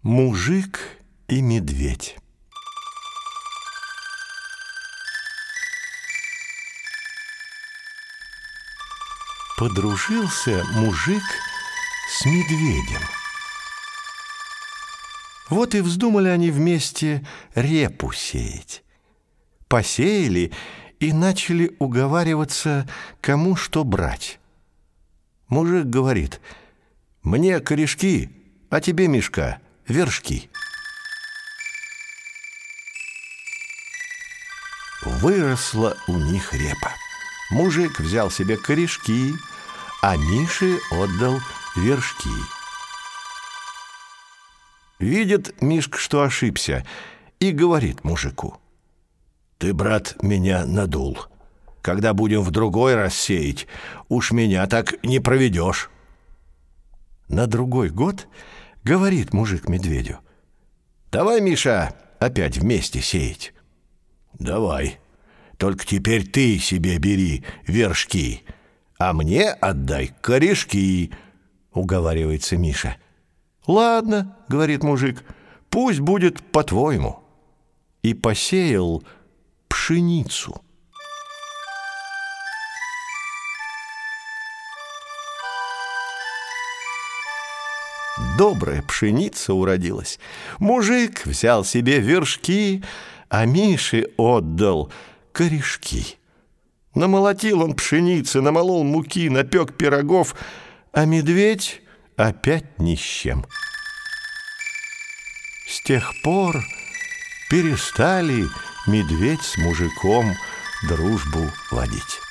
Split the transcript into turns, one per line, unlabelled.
Мужик и медведь. Подружился мужик с медведем. Вот и вздумали они вместе репу сеять. Посеяли и начали уговариваться, кому что брать. Мужик говорит: «Мне корешки, а тебе, Мишка, вершки». Выросла у них репа. Мужик взял себе корешки, а Мише отдал вершки. Видит Мишка, что ошибся, и говорит мужику: «Ты, брат, меня надул. Когда будем в другой раз сеять, уж меня так не проведешь». На другой год говорит мужик медведю: «Давай, Миша, опять вместе сеять». «Давай, только теперь ты себе бери вершки, а мне отдай корешки», — уговаривается Миша. «Ладно, — говорит мужик, — пусть будет по-твоему». И посеял пшеницу. Добрая пшеница уродилась. Мужик взял себе вершки, а Мише отдал корешки. Намолотил он пшеницы, намолол муки, напек пирогов, а медведь опять ни с чем. С тех пор перестали медведь с мужиком дружбу водить.